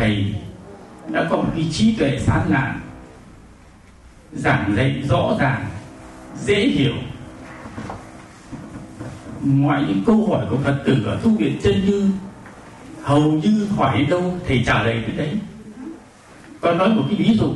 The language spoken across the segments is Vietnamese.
thầy đã có một cái trí tuệ sáng lạn, giảng dạy rõ ràng, dễ hiểu. Mọi những câu hỏi của Phật tử ở tu viện Chân Như hầu như hỏi đến đâu thầy trả lời đến đấy. Con nói một cái ví dụ.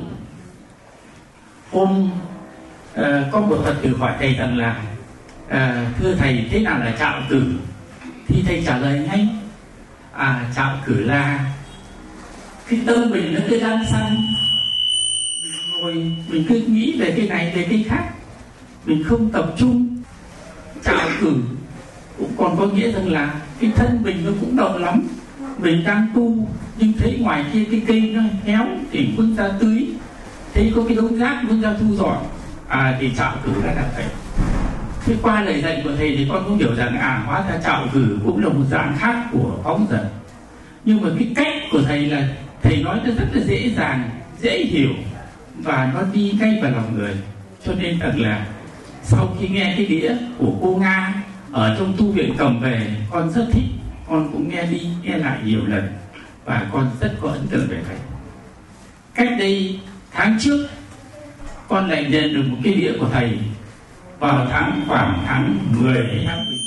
Hôm có một Phật tử hỏi thầy rằng là thưa thầy, thế nào là trạo cử? Thì thầy trả lời ngay: trạo cử là cái tâm mình nó cứ lăn xăng, mình ngồi mình cứ nghĩ về cái này về cái khác, mình không tập trung. Trạo cử cũng còn có nghĩa rằng là cái thân mình nó cũng động lắm, mình đang tu nhưng thấy ngoài kia cái cây nó héo thì vươn ra tưới, thấy có cái đống rác vươn ra thu dọn, thì trạo cử đã là vậy. Thế qua lời dạy của thầy thì con cũng hiểu rằng hóa ra trạo cử cũng là một dạng khác của phóng dật. Nhưng mà cái cách của thầy là thầy nói nó rất là dễ dàng, dễ hiểu và nó đi ngay vào lòng người. Cho nên rằng là sau khi nghe cái đĩa của cô Nga ở trong tu viện cầm về, con rất thích, con cũng nghe đi nghe lại nhiều lần và con rất có ấn tượng về thầy. Cách đây tháng trước con lại nhận được một cái đĩa của thầy vào khoảng tháng 10 hay tháng 11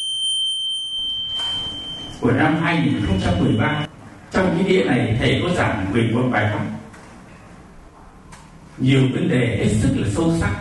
của năm 2013. Trong cái đĩa này thầy có giảng về một bài học nhiều vấn đề hết sức là sâu sắc.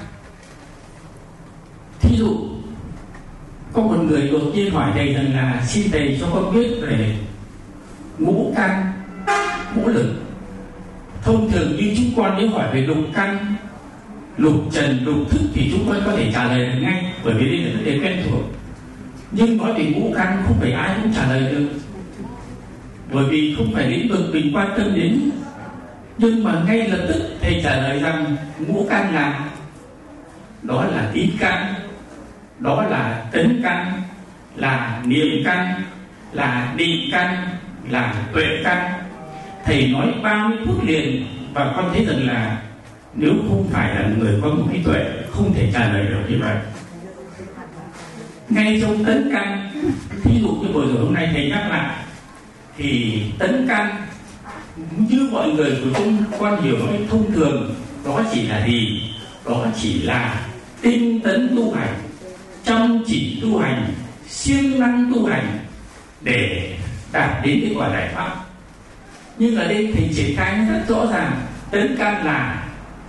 Thí dụ có một người đột nhiên hỏi thầy rằng là xin thầy cho con biết về ngũ căn, ngũ lực. Thông thường như chúng con nếu hỏi về lục căn, lục trần, lục thức thì chúng con có thể trả lời được ngay, bởi vì đây là vấn đề quen thuộc. Nhưng nói về ngũ căn không phải ai cũng trả lời được, bởi vì không phải lĩnh vực mình quan tâm đến. Nhưng mà ngay lập tức thầy trả lời rằng ngũ căn là đó là tín căn, đó là tấn căn, là niệm căn, là định căn, là tuệ căn. Thầy nói 30 phút liền và con thấy rằng là nếu không phải là người có một cái tuệ không thể trả lời được như vậy. Ngay trong tấn căn, thí dụ như vừa rồi hôm nay thầy nhắc lại, thì tấn căn như mọi người của chúng con hiểu nói thông thường, đó chỉ là gì? Đó chỉ là tinh tấn tu hành, chăm chỉ tu hành, siêng năng tu hành để đạt đến cái quả giải pháp. Nhưng ở đây thầy triển khai rất rõ ràng, tấn căn là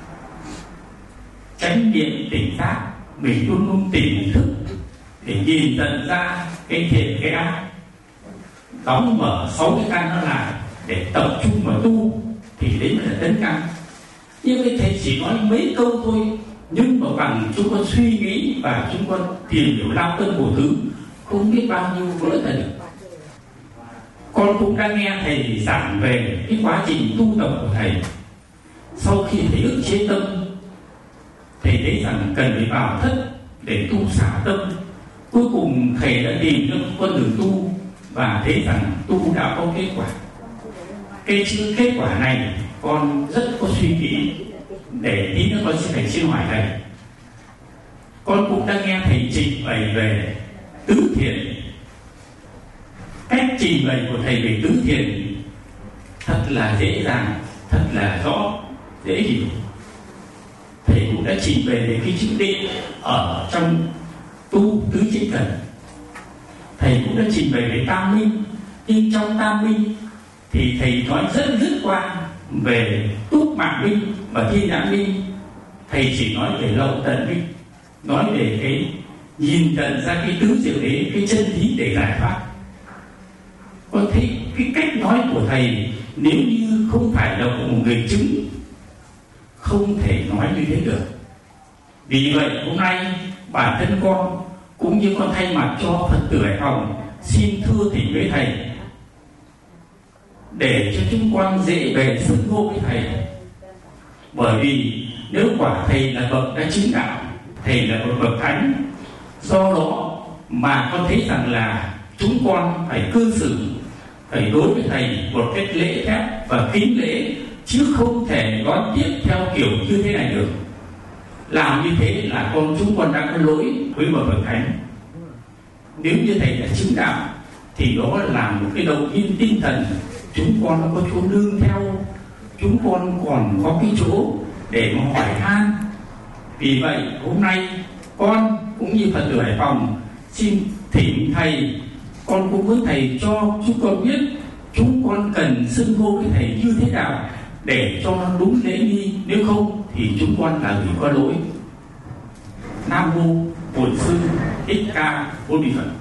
chánh niệm tỉnh giác, mình luôn luôn tỉnh thức để nhìn tận ra cái thiện cái ác, đóng mở 6 cái căn đó là để tập trung vào tu, thì đấy mới là tấn căn. Nhưng cái thầy chỉ nói mấy câu thôi, nhưng mà bằng chúng con suy nghĩ và chúng con tìm hiểu lao tâm khổ thứ không biết bao nhiêu vỡ ra được. Con cũng đã nghe thầy giảng về cái quá trình tu tập của thầy. Sau khi thầy ức chế tâm, thầy thấy rằng cần phải vào thất để tu xả tâm. Cuối cùng thầy đã tìm được con đường tu và thấy rằng tu đã có kết quả. Cái chữ kết quả này con rất có suy nghĩ, để tí nữa con sẽ phải xin hỏi thầy. Con cũng đã nghe thầy trình bày về tứ thiền. Cách trình bày của thầy về tứ thiền thật là dễ dàng, thật là rõ, dễ hiểu. Thầy cũng đã trình bày về cái chữ định ở trong tu tứ chính cần. Thầy cũng đã trình bày về tam minh, nhưng trong tam minh thì thầy nói rất dứt khoát về túc mạng minh và thiên nhãn minh. Thầy chỉ nói về lậu tận minh, nói về cái nhìn tận ra cái tứ diệu đế, cái chân lý để giải thoát. Con thấy cái cách nói của thầy nếu như không phải là một người chứng không thể nói như thế được. Vì vậy hôm nay bản thân con cũng như con thay mặt cho Phật tử Hải Phòng xin thưa thỉnh với thầy, để cho chúng con dễ bề xưng hô với thầy. Bởi vì nếu quả thầy là bậc đã chứng đạo, thầy là một bậc thánh, do đó mà con thấy rằng là chúng con phải cư xử, phải đối với thầy một cách lễ phép và kính lễ, chứ không thể đón tiếp theo kiểu như thế này được. Làm như thế là chúng con đã có lỗi với một bậc thánh. Nếu như thầy đã chứng đạo thì đó là một cái động viên tinh thần chúng con đã có chỗ nương theo, chúng con còn có cái chỗ để mà hỏi han. Vì vậy hôm nay con cũng như Phật tử Hải Phòng xin thỉnh thầy, con cũng với thầy cho chúng con biết chúng con cần xưng hô với thầy như thế nào để cho nó đúng lễ nghi, nếu không thì chúng con là người có lỗi. Nam mô Bổn Sư Thích Ca Mâu Ni Phật.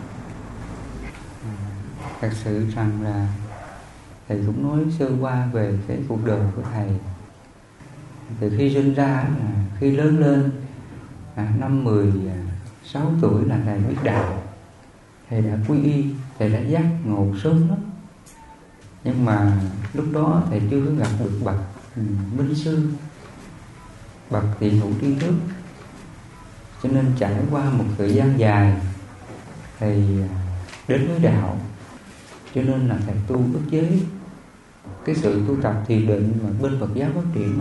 Thật sự rằng là thầy cũng nói sơ qua về cái cuộc đời của thầy. Từ khi sinh ra, khi lớn lên, năm 16 tuổi là thầy biết đạo. Thầy đã quy y, thầy đã giác ngộ sớm lắm. Nhưng mà lúc đó thầy chưa có gặp được bậc minh sư, bậc thiện hữu tri thức. Cho nên trải qua một thời gian dài thầy đến với đạo. Cho nên là thầy tu ức chế cái sự tu tập thiền định mà bên Phật giáo phát triển đó.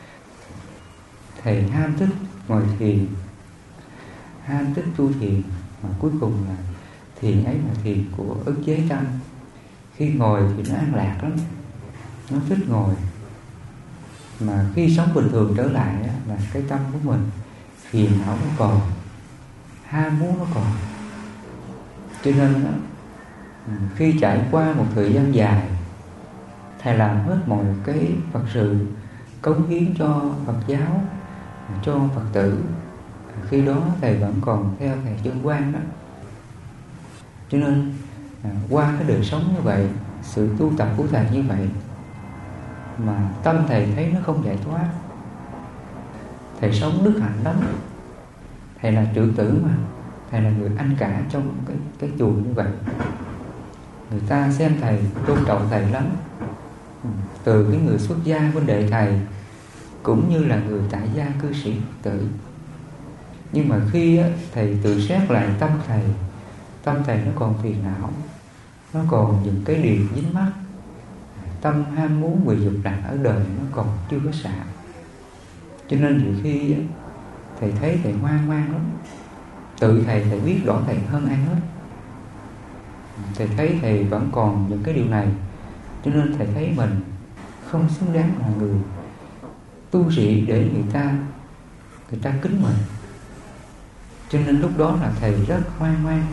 Thầy ham thích ngồi thiền, ham thích tu thiền, mà cuối cùng là thiền ấy là thiền của ức chế tâm. Khi ngồi thì nó an lạc lắm, nó thích ngồi. Mà khi sống bình thường trở lại đó, là cái tâm của mình phiền não nó còn, ham muốn nó còn. Cho nên đó, khi trải qua một thời gian dài, thầy làm hết mọi cái Phật sự, cống hiến cho Phật giáo, cho Phật tử. Khi đó thầy vẫn còn theo thầy Chân Quang đó. Cho nên qua cái đời sống như vậy, sự tu tập của thầy như vậy, mà tâm thầy thấy nó không giải thoát. Thầy sống đức hạnh lắm. Thầy là trưởng tử mà, thầy là người anh cả trong cái chùa như vậy. Người ta xem thầy, tôn trọng thầy lắm. Từ cái người xuất gia huynh đệ thầy, cũng như là người tại gia cư sĩ tử. Nhưng mà khi thầy tự xét lại tâm thầy nó còn phiền não, nó còn những cái điều dính mắc. Tâm ham muốn về dục lạc ở đời nó còn chưa có xả. Cho nên nhiều khi thầy thấy thầy ngoan lắm. Tự thầy biết rõ thầy hơn ai hết. Thầy thấy thầy vẫn còn những cái điều này. Cho nên thầy thấy mình không xứng đáng là người tu sĩ để người ta kính mình. Cho nên lúc đó là thầy rất hoang mang.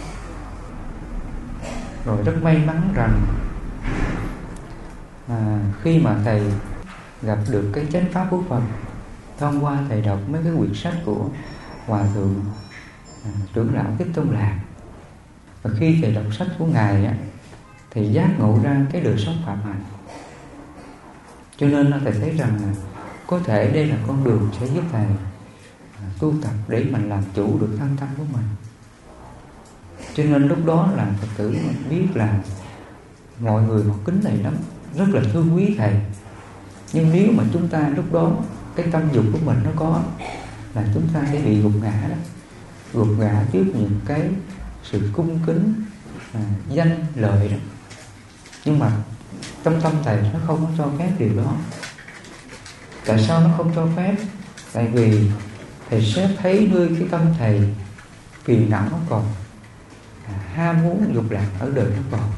Rồi rất may mắn rằng khi mà thầy gặp được cái chánh pháp của Phật, thông qua thầy đọc mấy cái quyển sách của Hòa Thượng Trưởng Lão Thích Tôn Lạc. Và khi thầy đọc sách của Ngài á, thầy giác ngộ ra cái đời sống phạm hạnh. Cho nên thầy thấy rằng là có thể đây là con đường sẽ giúp thầy tu tập để mình làm chủ được thân tâm của mình. Cho nên lúc đó là Phật tử biết là mọi người họ kính thầy lắm, rất là thương quý thầy. Nhưng nếu mà chúng ta lúc đó cái tâm dục của mình nó có, là chúng ta sẽ bị gục ngã đó. Gục ngã trước những cái sự cung kính, danh lợi đó. Nhưng mà tâm thầy nó không có cho phép điều đó. Tại sao nó không cho phép? Tại vì thầy sẽ thấy nơi cái tâm thầy phiền não nó còn, ham muốn dục lạc ở đời nó còn.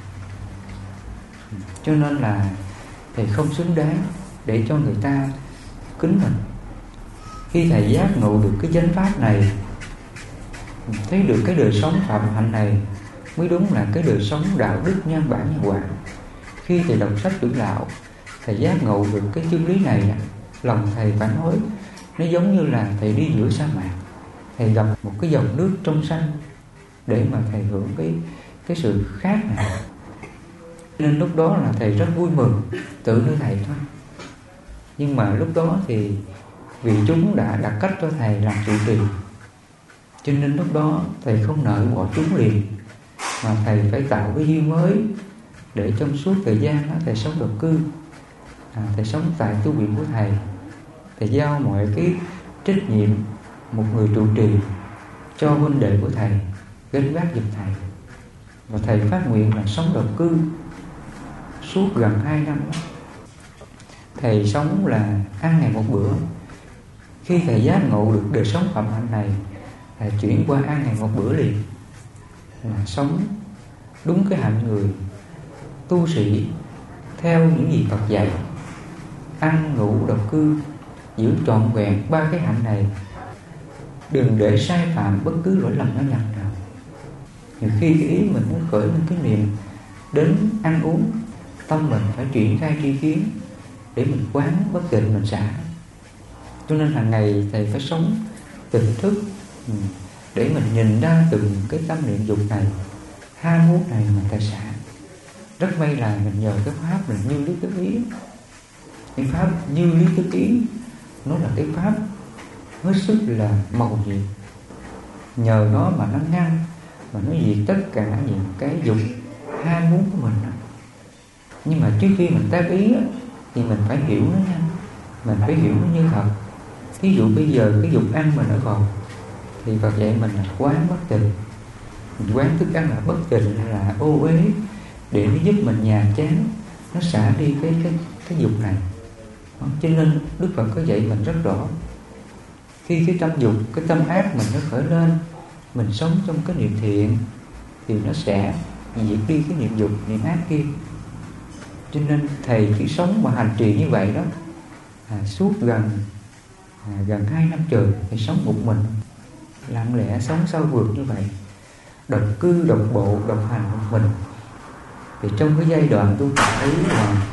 Cho nên là thầy không xứng đáng để cho người ta kính mình. Khi thầy giác ngộ được cái chánh pháp này, thấy được cái đời sống phạm hạnh này mới đúng là cái đời sống đạo đức nhân bản nhân quả. Khi thầy đọc sách Trưởng Lão, thầy giác ngộ được cái chân lý này, lòng thầy phải nói nó giống như là thầy đi giữa sa mạc, thầy gặp một cái dòng nước trong xanh để mà thầy hưởng cái sự khác này. Nên lúc đó là thầy rất vui mừng, tự nơi thầy thôi. Nhưng mà lúc đó thì vì chúng đã đặt cách cho thầy làm trụ trì, cho nên lúc đó thầy không nỡ bỏ chúng liền, mà thầy phải tạo cái duyên mới để trong suốt thời gian đó thầy sống độc cư, thầy sống tại tu viện của thầy. Thầy giao mọi cái trách nhiệm một người trụ trì cho huynh đệ của thầy gánh vác giùm thầy. Và thầy phát nguyện là sống độc cư suốt gần 2 năm đó. Thầy sống là ăn ngày một bữa. Khi thầy giác ngộ được đời sống phạm hạnh này, thầy chuyển qua ăn ngày một bữa liền, là sống đúng cái hạnh người tu sĩ theo những gì Phật dạy, ăn ngủ độc cư, giữ trọn vẹn ba cái hạnh này, đừng để sai phạm bất cứ lỗi lầm nhỏ nhặt nào. Nhiều khi cái ý mình nó khởi lên cái niệm đến ăn uống, tâm mình phải triển khai tri kiến để mình quán bất tịnh, mình xả. Cho nên hàng ngày thầy phải sống tỉnh thức để mình nhìn ra từng cái tâm niệm dục này, ham muốn này mà thầy xả. Rất may là mình nhờ cái pháp là như lý thức ý. Cái pháp như lý thức ý nó là cái pháp hết sức là màu nhiệm. Nhờ nó mà nó ngăn, mà nó diệt tất cả những cái dục ham muốn của mình. Nhưng mà trước khi mình tác ý thì mình phải hiểu nó nha. Mình phải hiểu nó như thật. Ví dụ bây giờ cái dục ăn mình nó còn, thì Phật dạy mình là quán bất tịnh. Mình quán thức ăn là bất tịnh, là ô uế, để nó giúp mình nhàm chán, nó xả đi cái dục này. Cho nên Đức Phật có dạy mình rất rõ. Khi cái tâm dục, cái tâm ác mình nó khởi lên, mình sống trong cái niệm thiện thì nó sẽ diệt đi cái niệm dục, niệm ác kia. Cho nên thầy chỉ sống và hành trì như vậy đó, suốt gần 2 năm trời thầy sống một mình, lặng lẽ sống sâu vượt như vậy, độc cư, độc bộ, độc hành một mình. Thì trong cái giai đoạn tu tập ấy là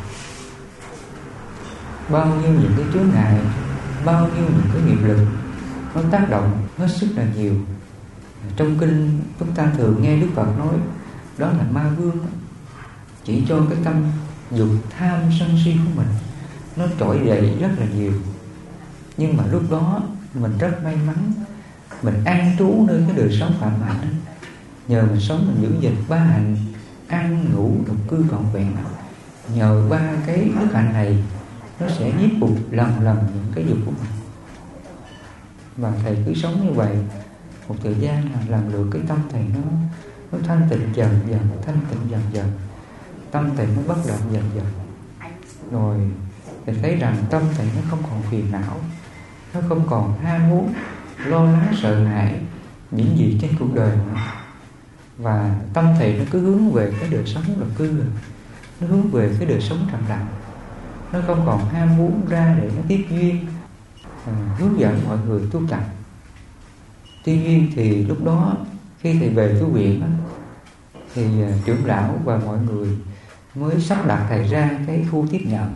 bao nhiêu những cái chướng ngại, bao nhiêu những cái nghiệp lực nó tác động hết sức là nhiều. Trong kinh chúng ta thường nghe Đức Phật nói đó là ma vương, chỉ cho cái tâm dục tham sân si của mình nó trỗi dậy rất là nhiều. Nhưng mà lúc đó mình rất may mắn, mình an trú nơi cái đời sống phạm hạnh đó. Nhờ mình sống, mình giữ gìn ba hạnh ăn ngủ độc cư trọn vẹn, nhờ ba cái đức hạnh này nó sẽ nhiếp phục lần những cái dục của mình. Và thầy cứ sống như vậy một thời gian là lần lượt cái tâm thầy nó thanh tịnh dần dần, thanh tịnh dần dần, tâm thầy nó bất động dần dần. Rồi thầy thấy rằng tâm thầy nó không còn phiền não, nó không còn ham muốn, lo lắng, sợ hãi những gì trên cuộc đời nữa. Và tâm thầy nó cứ hướng về cái đời sống độc cư, nó hướng về cái đời sống trầm lặng. Nó không còn ham muốn ra để nó tiếp duyên, hướng dẫn mọi người tu tập. Tuy nhiên thì lúc đó khi thầy về tu viện đó, thì trưởng lão và mọi người mới sắp đặt thầy ra cái khu tiếp nhận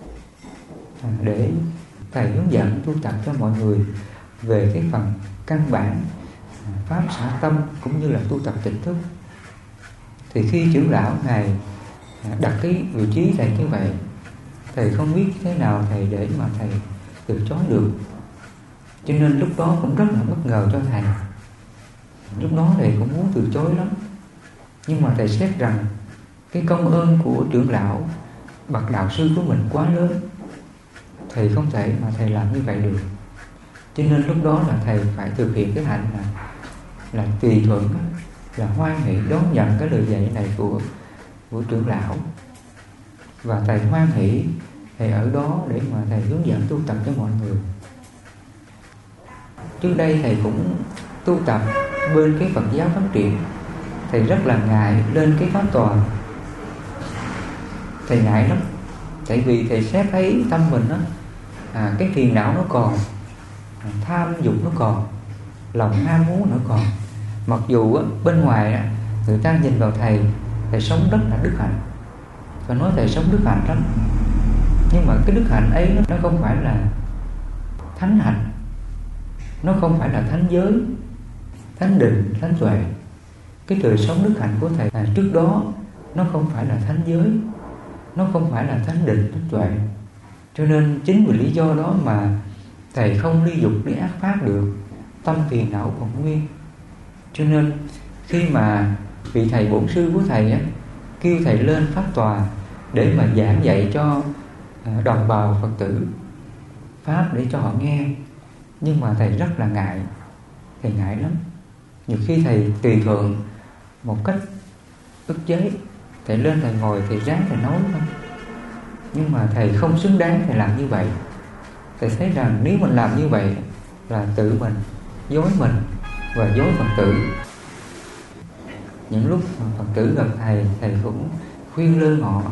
để thầy hướng dẫn tu tập cho mọi người về cái phần căn bản pháp xả tâm cũng như là tu tập tỉnh thức. Thì khi trưởng lão ngài đặt cái vị trí thầy như vậy, thầy không biết thế nào thầy để mà thầy từ chối được. Cho nên lúc đó cũng rất là bất ngờ cho thầy. Lúc đó thầy cũng muốn từ chối lắm, nhưng mà thầy xét rằng cái công ơn của trưởng lão bậc đạo sư của mình quá lớn, thầy không thể mà thầy làm như vậy được. Cho nên lúc đó là thầy phải thực hiện cái hạnh là tùy thuận, là hoan hỷ đón nhận cái lời dạy này của trưởng lão. Và thầy hoan hỷ, thầy ở đó để mà thầy hướng dẫn tu tập cho mọi người. Trước đây thầy cũng tu tập bên cái Phật giáo phát triển, thầy rất là ngại lên cái pháp tòa. Thầy ngại lắm, tại vì thầy xét thấy tâm mình đó, cái phiền não nó còn, tham dục nó còn, lòng ham muốn nó còn. Mặc dù bên ngoài người ta nhìn vào thầy sống rất là đức hạnh, và nói thầy sống đức hạnh lắm, nhưng mà cái đức hạnh ấy nó không phải là thánh hạnh, nó không phải là thánh giới, thánh định, thánh tuệ. Cái đời sống đức hạnh của thầy trước đó nó không phải là thánh giới, nó không phải là thánh định, thánh tuệ. Cho nên chính vì lý do đó mà thầy không ly dục, ly ác pháp được, tâm phiền não còn nguyên. Cho nên khi mà vị thầy bổn sư của thầy kêu thầy lên pháp tòa để mà giảng dạy cho đồng bào Phật tử pháp để cho họ nghe, nhưng mà thầy rất là ngại, thầy ngại lắm. Nhiều khi thầy tùy thuận một cách ức chế, thầy lên thầy ngồi, thầy ráng thầy nói thôi, nhưng mà thầy không xứng đáng thầy làm như vậy. Thầy thấy rằng nếu mình làm như vậy là tự mình dối mình và dối Phật tử. Những lúc mà Phật tử gặp thầy cũng khuyên lơn họ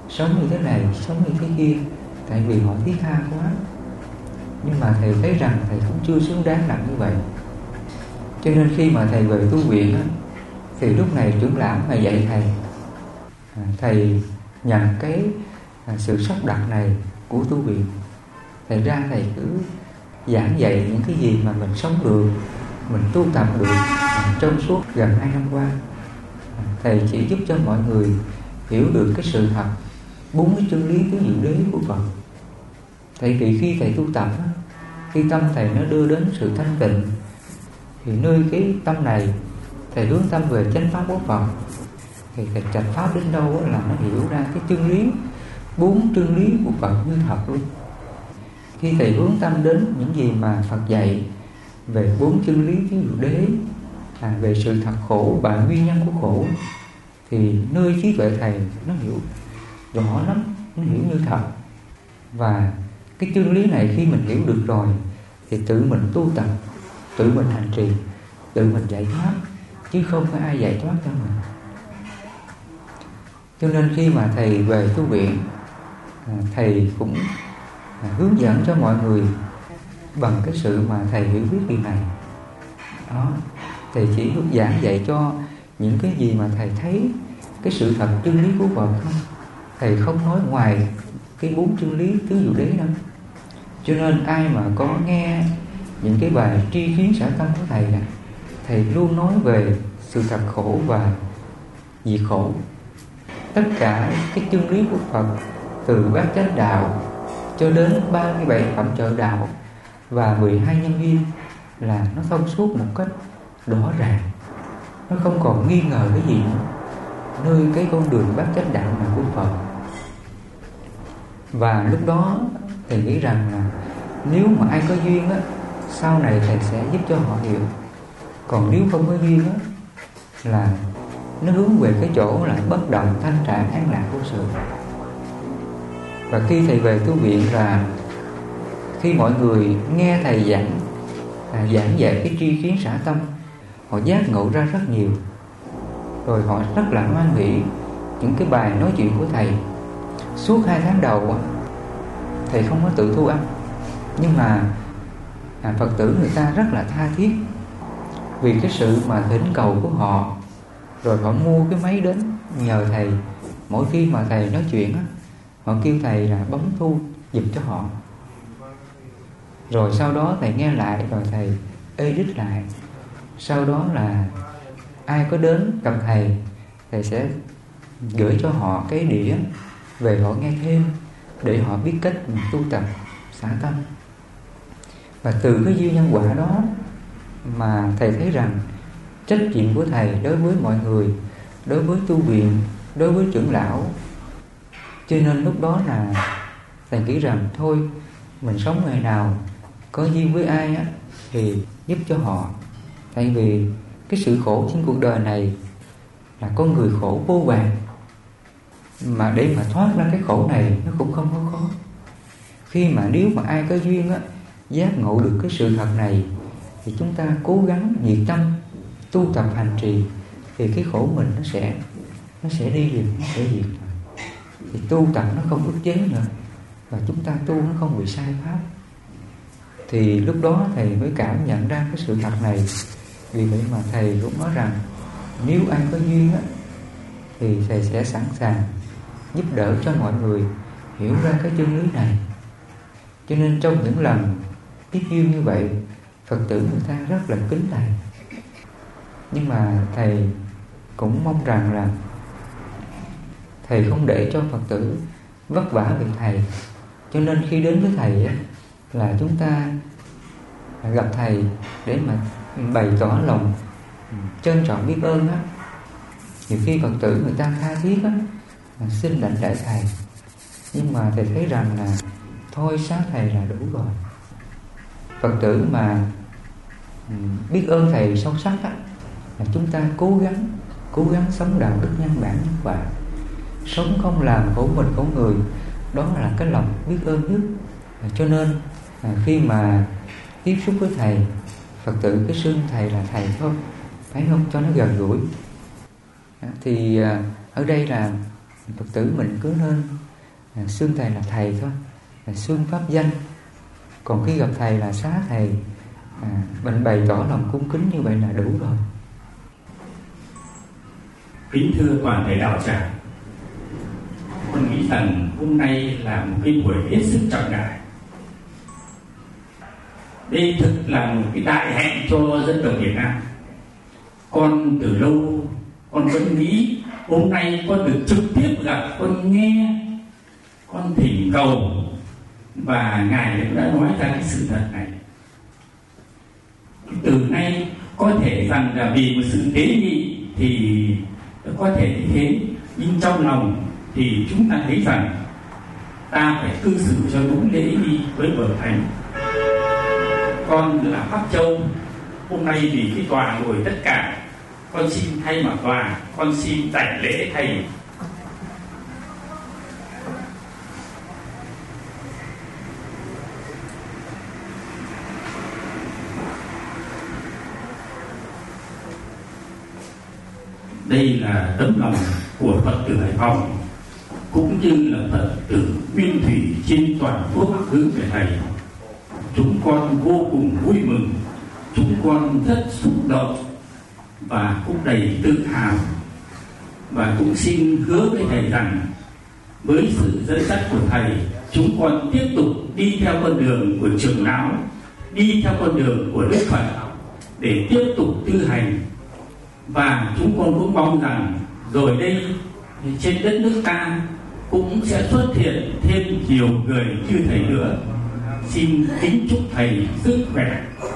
sống như thế này, sống như thế kia, tại vì họ thiết tha quá. Nhưng mà thầy thấy rằng thầy cũng chưa xứng đáng làm như vậy. Cho nên khi mà thầy về tu viện á, thì lúc này trưởng lão mà dạy thầy, thầy nhận cái sự sắp đặt này của tu viện. Thầy ra thầy cứ giảng dạy những cái gì mà mình sống được, mình tu tập được trong suốt gần 2 năm qua. Thầy chỉ giúp cho mọi người hiểu được cái sự thật 4 cái chân lý tứ diệu đế của Phật. Tại vì khi thầy tu tập á, khi tâm thầy nó đưa đến sự thanh tịnh, thì nơi cái tâm này thầy hướng tâm về chánh pháp của Phật, thì thầy trạch pháp đến đâu là nó hiểu ra cái chân lý 4 chân lý của Phật như thật luôn. Khi thầy hướng tâm đến những gì mà Phật dạy về 4 chân lý tứ diệu đế, về sự thật khổ và nguyên nhân của khổ, thì nơi trí tuệ thầy nó hiểu rõ lắm, nó hiểu như thật. Và cái chân lý này khi mình hiểu được rồi thì tự mình tu tập, tự mình hành trì, tự mình giải thoát, chứ không có ai giải thoát cho mình. Cho nên khi mà thầy về tu viện, thầy cũng hướng dẫn cho mọi người bằng cái sự mà thầy hiểu biết điều này. Đó, thầy chỉ giảng dạy cho những cái gì mà thầy thấy cái sự thật chân lý của Phật không. Thầy không nói ngoài cái 4 chân lý tứ diệu đế đâu. Cho nên ai mà có nghe những cái bài tri kiến xả tâm của thầy này, thầy luôn nói về sự thật khổ và diệt khổ. Tất cả cái chân lý của Phật, từ bát chánh đạo cho đến 37 phẩm trợ đạo và 12 nhân duyên, là nó thông suốt một cách rõ ràng, nó không còn nghi ngờ cái gì nữa, nơi cái con đường bát chánh đạo này của Phật. Và lúc đó thầy nghĩ rằng là nếu mà ai có duyên á, sau này thầy sẽ giúp cho họ hiểu. Còn nếu không có duyên á, là nó hướng về cái chỗ là bất động, thanh trạng, an lạc vô sự. Và khi thầy về tu viện là khi mọi người nghe thầy giảng dạy cái tri kiến xả tâm, họ giác ngộ ra rất nhiều. Rồi họ rất là hoan hỷ những cái bài nói chuyện của thầy. Suốt 2 tháng đầu thầy không có tự thu âm, nhưng mà Phật tử người ta rất là tha thiết vì cái sự mà thỉnh cầu của họ. Rồi họ mua cái máy đến nhờ thầy. Mỗi khi mà thầy nói chuyện á, họ kêu thầy là bấm thu giùm cho họ. Rồi sau đó thầy nghe lại, rồi thầy edit lại. Sau đó là ai có đến gặp thầy, thầy sẽ gửi cho họ cái đĩa về họ nghe thêm, để họ biết cách tu tập xả tâm. Và từ cái duyên nhân quả đó mà thầy thấy rằng trách nhiệm của thầy đối với mọi người, đối với tu viện, đối với trưởng lão. Cho nên lúc đó là thầy nghĩ rằng thôi, mình sống ngày nào có duyên với ai á, thì giúp cho họ. Tại vì cái sự khổ trên cuộc đời này là con người khổ vô vàn, mà để mà thoát ra cái khổ này nó cũng không có khó. Khi mà nếu mà ai có duyên á, giác ngộ được cái sự thật này, thì chúng ta cố gắng nhiệt tâm tu tập hành trì, thì cái khổ mình nó sẽ đi liền, nó sẽ diệt. Thì tu tập nó không ức chế nữa, và chúng ta tu nó không bị sai pháp. Thì lúc đó thầy mới cảm nhận ra cái sự thật này. Vì vậy mà thầy cũng nói rằng nếu ai có duyên á, thì thầy sẽ sẵn sàng giúp đỡ cho mọi người hiểu ra cái chân lý này. Cho nên trong những lần tiếp duyên như vậy, Phật tử người ta rất là kính thầy. Nhưng mà thầy cũng mong rằng là thầy không để cho Phật tử vất vả vì thầy. Cho nên khi đến với thầy á, là chúng ta gặp thầy để mà bày tỏ lòng trân trọng biết ơn á. Nhiều khi Phật tử người ta tha thiết á, xin lãnh lễ thầy, nhưng mà thầy thấy rằng là thôi xá thầy là đủ rồi. Phật tử mà biết ơn thầy sâu sắc á, là chúng ta cố gắng sống đạo đức nhân bản nhân quả, sống không làm khổ mình khổ người. Đó là cái lòng biết ơn nhất. Cho nên khi mà tiếp xúc với thầy, Phật tử cứ xưng thầy là thầy thôi, phải không, cho nó gần gũi. Thì ở đây là Phật tử mình cứ nên xưng thầy là thầy thôi, là xưng pháp danh. Còn khi gặp thầy là xá thầy, mình bày tỏ lòng cung kính như vậy là đủ rồi. Kính thưa toàn thể đạo tràng, con nghĩ rằng hôm nay là một cái buổi hết sức trọng đại. Đây thực là một cái đại hạnh cho dân tộc Việt Nam. Con từ lâu con vẫn nghĩ hôm nay con được trực tiếp gặp, con nghe, con thỉnh cầu, và Ngài cũng đã nói ra cái sự thật này. Từ nay có thể rằng là vì một sự tế nhị thì có thể như thế, nhưng trong lòng thì chúng ta thấy rằng ta phải cư xử cho đúng lễ nghi với bậc thánh. Con là Pháp Châu, hôm nay vì cái tòa ngồi tất cả, con xin thay mặt tòa, con xin đảnh lễ thầy. Đây là tấm lòng của Phật tử Hải Phòng, cũng như là Phật tử nguyên thủy trên toàn quốc hướng về thầy. Chúng con vô cùng vui mừng, chúng con rất xúc động và cũng đầy tự hào, và cũng xin hứa với thầy rằng với sự dẫn dắt của thầy, chúng con tiếp tục đi theo con đường của trưởng lão, đi theo con đường của Đức Phật để tiếp tục tu hành. Và chúng con cũng mong rằng rồi đây trên đất nước ta cũng sẽ xuất hiện thêm nhiều người như thầy nữa. Xin kính chúc thầy sức khỏe,